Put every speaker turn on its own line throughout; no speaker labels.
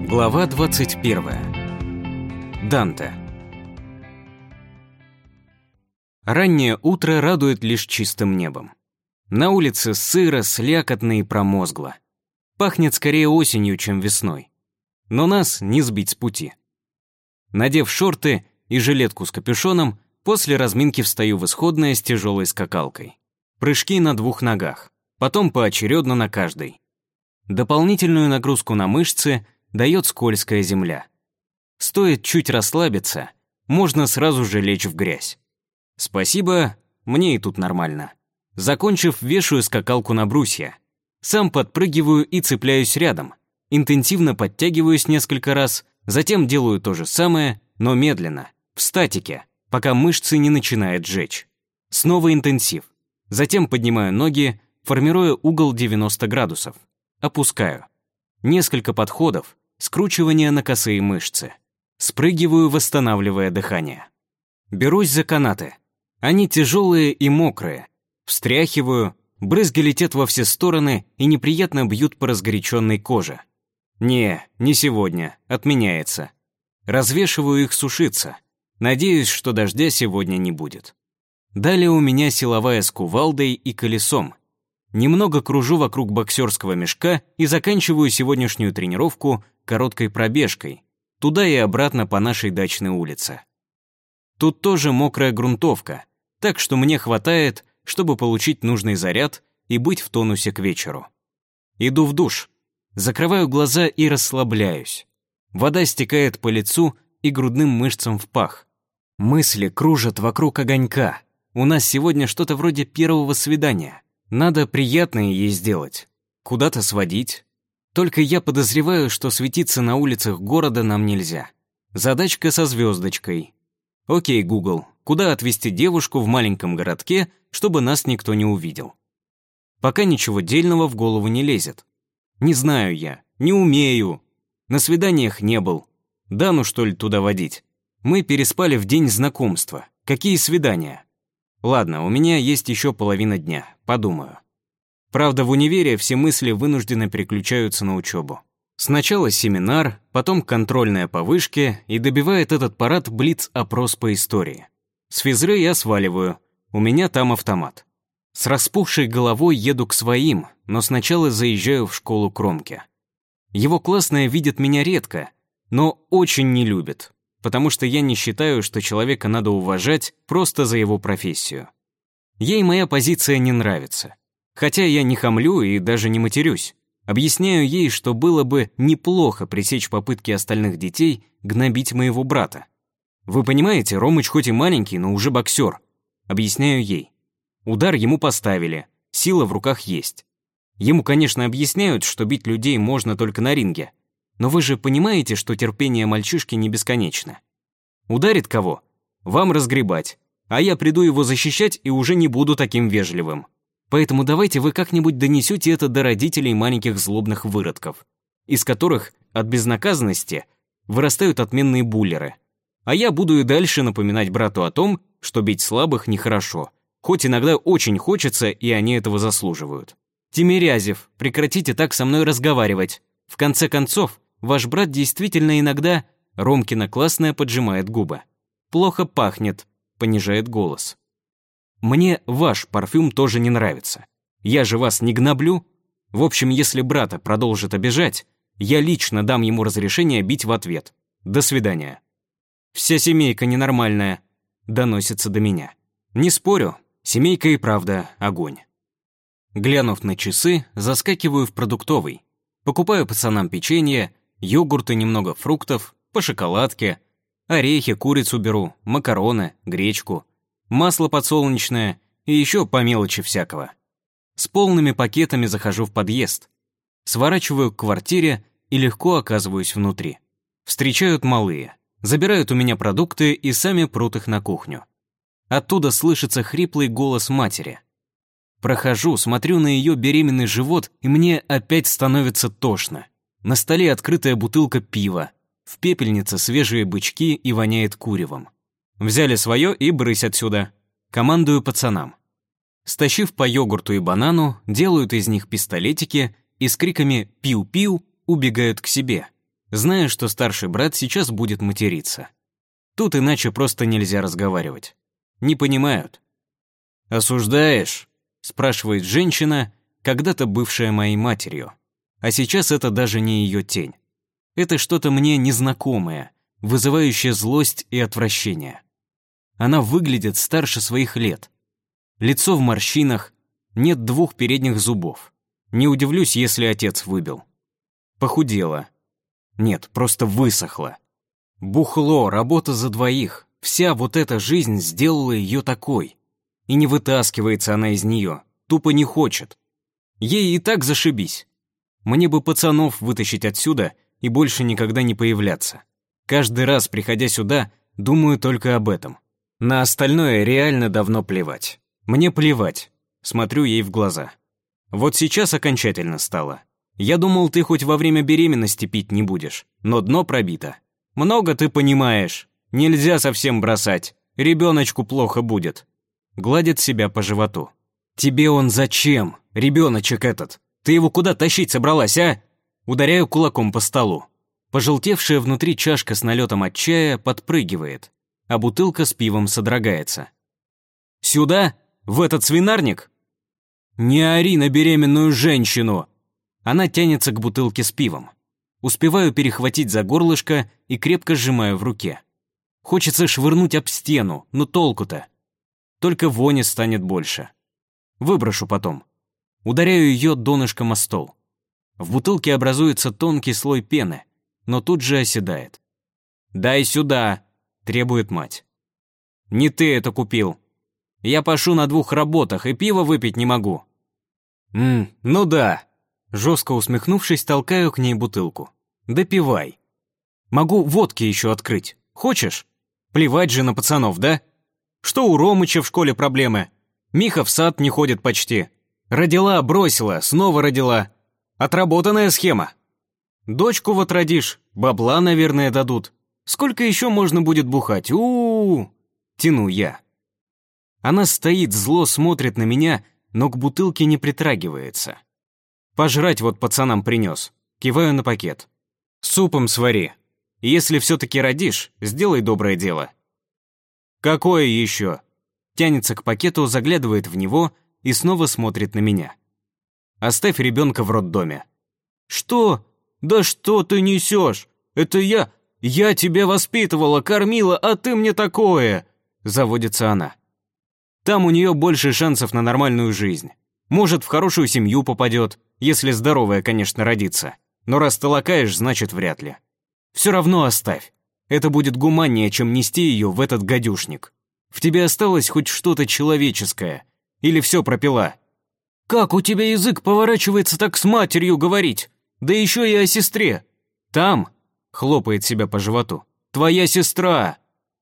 Глава 21. Данте. Раннее утро радует лишь чистым небом. На улице сыро, слякотно и промозгло. Пахнет скорее осенью, чем весной. Но нас не сбить с пути. Надев шорты и жилетку с капюшоном, после разминки встаю в исходное с тяжелой скакалкой. Прыжки на 2 ногах, потом поочередно на каждой. Дополнительную нагрузку на мышцы дает скользкая земля. Стоит чуть расслабиться, можно сразу же лечь в грязь. Спасибо, мне и тут нормально. Закончив, вешаю скакалку на брусья. Сам подпрыгиваю и цепляюсь рядом. Интенсивно подтягиваюсь несколько раз, затем делаю то же самое, но медленно, в статике, пока мышцы не начинают жечь. Снова интенсив. Затем поднимаю ноги, формируя угол 90 градусов. Опускаю. Несколько подходов, скручивание на косые мышцы. Спрыгиваю, восстанавливая дыхание. Берусь за канаты. Они тяжелые и мокрые. Встряхиваю, брызги летят во все стороны и неприятно бьют по разгоряченной коже. Не сегодня, отменяется. Развешиваю их сушиться. Надеюсь, что дождя сегодня не будет. Далее у меня силовая с кувалдой и колесом. Немного кружу вокруг боксерского мешка и заканчиваю сегодняшнюю тренировку короткой пробежкой, туда и обратно по нашей дачной улице. Тут тоже мокрая грунтовка, так что мне хватает, чтобы получить нужный заряд и быть в тонусе к вечеру. Иду в душ, закрываю глаза и расслабляюсь. Вода стекает по лицу и грудным мышцам в пах. Мысли кружат вокруг огонька. У нас сегодня что-то вроде первого свидания. Надо приятное ей сделать, куда-то сводить. Только я подозреваю, что светиться на улицах города нам нельзя. Задачка со звездочкой. Окей, Google, куда отвезти девушку в маленьком городке, чтобы нас никто не увидел? Пока ничего дельного в голову не лезет. Не знаю я, не умею. На свиданиях не был. Дану, что ли, туда водить? Мы переспали в день знакомства. Какие свидания? Ладно, у меня есть еще половина дня, подумаю. Правда, в универе все мысли вынужденно переключаются на учебу. Сначала семинар, потом контрольная по вышке и добивает этот парад блиц-опрос по истории. С физры я сваливаю, у меня там автомат. С распухшей головой еду к своим, но сначала заезжаю в школу к Ромке. Его классная видит меня редко, но очень не любит. Потому что я не считаю, что человека надо уважать просто за его профессию. Ей моя позиция не нравится. Хотя я не хамлю и даже не матерюсь. Объясняю ей, что было бы неплохо пресечь попытки остальных детей гнобить моего брата. Вы понимаете, Ромыч хоть и маленький, но уже боксер. Объясняю ей. Удар ему поставили, сила в руках есть. Ему, конечно, объясняют, что бить людей можно только на ринге. Но вы же понимаете, что терпение мальчишки не бесконечно. Ударит кого? Вам разгребать. А я приду его защищать и уже не буду таким вежливым. Поэтому давайте вы как-нибудь донесете это до родителей маленьких злобных выродков, из которых от безнаказанности вырастают отменные буллеры. А я буду и дальше напоминать брату о том, что бить слабых нехорошо, хоть иногда очень хочется, и они этого заслуживают. Тимирязев, прекратите так со мной разговаривать. В конце концов, ваш брат действительно иногда... Ромкина классная поджимает губы. Плохо пахнет, понижает голос. Мне ваш парфюм тоже не нравится. Я же вас не гноблю. В общем, если брата продолжит обижать, я лично дам ему разрешение бить в ответ. До свидания. Вся семейка ненормальная, доносится до меня. Не спорю, семейка и правда огонь. Глянув на часы, заскакиваю в продуктовый. Покупаю пацанам печенье, йогурт и немного фруктов, по шоколадке, орехи, курицу беру, макароны, гречку, масло подсолнечное и еще по мелочи всякого. С полными пакетами захожу в подъезд, сворачиваю к квартире и легко оказываюсь внутри. Встречают малые, забирают у меня продукты и сами прут их на кухню. Оттуда слышится хриплый голос матери. Прохожу, смотрю на ее беременный живот, и мне опять становится тошно. На столе открытая бутылка пива, в пепельнице свежие бычки и воняет куревом. Взяли свое и брысь отсюда. Командую пацанам. Стащив по йогурту и банану, делают из них пистолетики и с криками «пиу-пиу» убегают к себе. зная, что старший брат сейчас будет материться. Тут иначе просто нельзя разговаривать. Не понимают. «Осуждаешь?» — спрашивает женщина, когда-то бывшая моей матерью. А сейчас это даже не ее тень. Это что-то мне незнакомое, вызывающее злость и отвращение. Она выглядит старше своих лет. Лицо в морщинах, нет 2 передних зубов. Не удивлюсь, если отец выбил. Похудела. Нет, просто высохла. Бухло, работа за 2. Вся вот эта жизнь сделала ее такой. И не вытаскивается она из нее, тупо не хочет. Ей и так зашибись. Мне бы пацанов вытащить отсюда и больше никогда не появляться. Каждый раз, приходя сюда, думаю только об этом. На остальное реально давно плевать. Мне плевать. Смотрю ей в глаза. Вот сейчас окончательно стало. Я думал, ты хоть во время беременности пить не будешь, но дно пробито. Много ты понимаешь. Нельзя совсем бросать. Ребеночку плохо будет. Гладит себя по животу. Тебе он зачем, ребеночек этот? Ты его куда тащить собралась, а? Ударяю кулаком по столу. Пожелтевшая внутри чашка с налетом от чая подпрыгивает, а бутылка с пивом содрогается. «Сюда? В этот свинарник?» «Не ори на беременную женщину!» Она тянется к бутылке с пивом. Успеваю перехватить за горлышко и крепко сжимаю в руке. Хочется швырнуть об стену, но толку-то? Только вони станет больше. Выброшу потом. Ударяю ее донышком о стол. В бутылке образуется тонкий слой пены, но тут же оседает. «Дай сюда!» – требует мать. «Не ты это купил. Я пашу на 2 работах и пиво выпить не могу». Ну да». Жестко усмехнувшись, толкаю к ней бутылку. «Допивай. Могу водки еще открыть. Хочешь? Плевать же на пацанов, да? Что у Ромыча в школе проблемы? Миха в сад не ходит почти. Родила, бросила, снова родила. Отработанная схема. Дочку вот родишь, бабла, наверное, дадут. Сколько еще можно будет бухать? У-у-у!» Тяну я. Она стоит, зло смотрит на меня, но к бутылке не притрагивается. «Пожрать вот пацанам принес». Киваю на пакет. «Супом свари. Если все-таки родишь, сделай доброе дело». «Какое еще?» Тянется к пакету, заглядывает в него и снова смотрит на меня. «Оставь ребенка в роддоме». «Что? Да что ты несешь? Это я тебя воспитывала, кормила, а ты мне такое!» Заводится она. «Там у нее больше шансов на нормальную жизнь. Может, в хорошую семью попадет, если здоровая, конечно, родится. Но раз ты лакаешь, значит, вряд ли. Все равно оставь. Это будет гуманнее, чем нести ее в этот гадюшник. В тебе осталось хоть что-то человеческое? Или все пропила?» «Как у тебя язык поворачивается так с матерью говорить? Да еще и о сестре. Там, — хлопает себя по животу, — твоя сестра.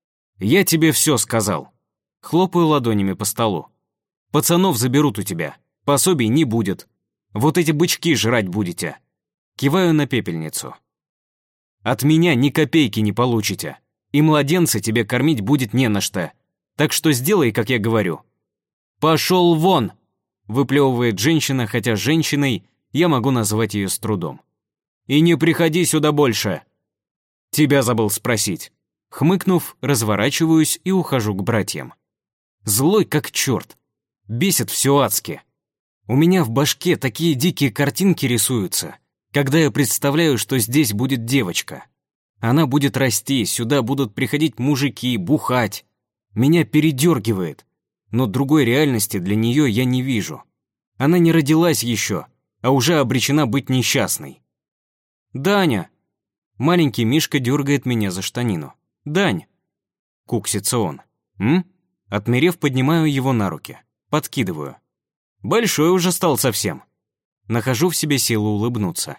Я тебе все сказал». Хлопаю ладонями по столу. «Пацанов заберут у тебя. Пособий не будет. Вот эти бычки жрать будете». Киваю на пепельницу. «От меня ни копейки не получите. И младенца тебе кормить будет не на что. Так что сделай, как я говорю». «Пошел вон!» Выплевывает женщина, хотя женщиной я могу назвать ее с трудом. «И не приходи сюда больше!» «Тебя забыл спросить». Хмыкнув, разворачиваюсь и ухожу к братьям. Злой как черт. Бесит все адски. У меня в башке такие дикие картинки рисуются, когда я представляю, что здесь будет девочка. Она будет расти, сюда будут приходить мужики, бухать. Меня передергивает. Но другой реальности для нее я не вижу. Она не родилась еще, а уже обречена быть несчастной. «Даня!» Маленький Мишка дергает меня за штанину. «Дань!» Куксится он. Отмерев, поднимаю его на руки. Подкидываю. Большой уже стал совсем. Нахожу в себе силу улыбнуться.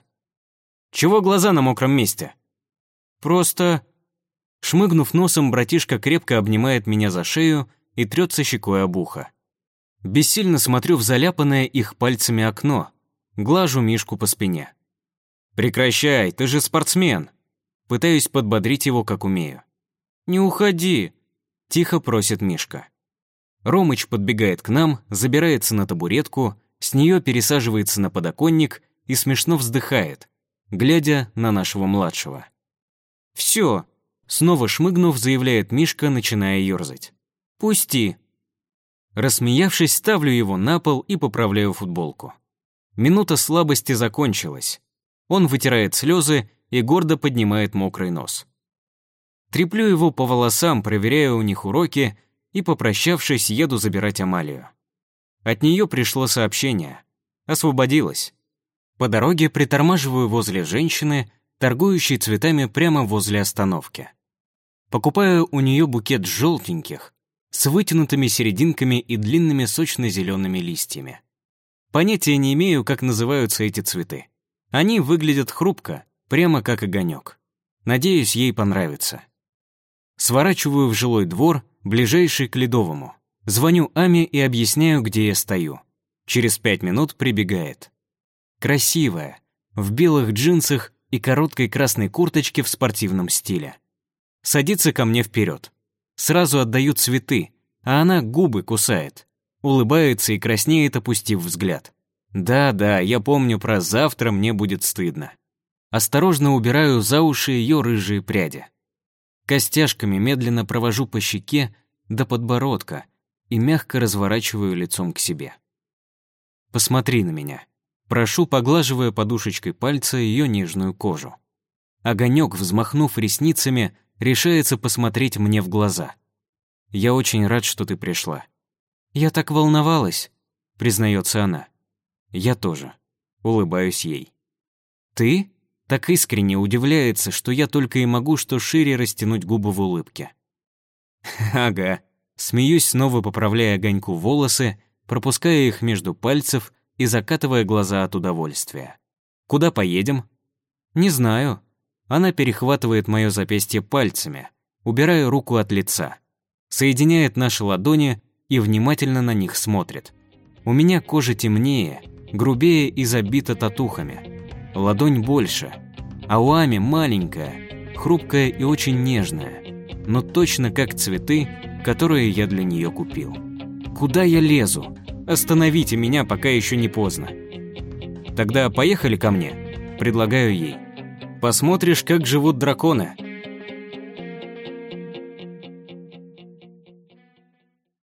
«Чего глаза на мокром месте?» «Просто...» Шмыгнув носом, братишка крепко обнимает меня за шею и трется щекой об ухо. Бессильно смотрю в заляпанное их пальцами окно, глажу Мишку по спине. «Прекращай, ты же спортсмен!» Пытаюсь подбодрить его, как умею. «Не уходи!» — тихо просит Мишка. Ромыч подбегает к нам, забирается на табуретку, с нее пересаживается на подоконник и смешно вздыхает. глядя на нашего младшего. «Всё», — снова шмыгнув, заявляет Мишка, начиная ёрзать. «Пусти». Рассмеявшись, ставлю его на пол и поправляю футболку. Минута слабости закончилась. Он вытирает слезы и гордо поднимает мокрый нос. Треплю его по волосам, проверяю у них уроки и, попрощавшись, еду забирать Амалию. От нее пришло сообщение. Освободилась. По дороге притормаживаю возле женщины, торгующей цветами прямо возле остановки. Покупаю у нее букет желтеньких, с вытянутыми серединками и длинными сочно-зелеными листьями. Понятия не имею, как называются эти цветы. Они выглядят хрупко, прямо как огонек. Надеюсь, ей понравится. Сворачиваю в жилой двор, ближайший к Ледовому. Звоню Аме и объясняю, где я стою. Через 5 минут прибегает. Красивая, в белых джинсах и короткой красной курточке в спортивном стиле. Садится ко мне вперед. Сразу отдаю цветы, а она губы кусает. Улыбается и краснеет, опустив взгляд. Да, я помню про «завтра мне будет стыдно». Осторожно убираю за уши ее рыжие пряди. Костяшками медленно провожу по щеке до подбородка и мягко разворачиваю лицом к себе. «Посмотри на меня». Прошу, поглаживая подушечкой пальца ее нежную кожу. Огонек, взмахнув ресницами, решается посмотреть мне в глаза. «Я очень рад, что ты пришла». «Я так волновалась», — признается она. «Я тоже», — улыбаюсь ей. «Ты?» — так искренне удивляется, что я только и могу что шире растянуть губы в улыбке. «Ага», — смеюсь, снова поправляя Огоньку волосы, пропуская их между пальцев и закатывая глаза от удовольствия. «Куда поедем?» «Не знаю». Она перехватывает мое запястье пальцами, убирая руку от лица, соединяет наши ладони и внимательно на них смотрит. У меня кожа темнее, грубее и забита татухами. Ладонь больше, а у Ами маленькая, хрупкая и очень нежная, но точно как цветы, которые я для нее купил. Куда я лезу? Остановите меня, пока еще не поздно. Тогда поехали ко мне, предлагаю ей. Посмотришь, как живут драконы.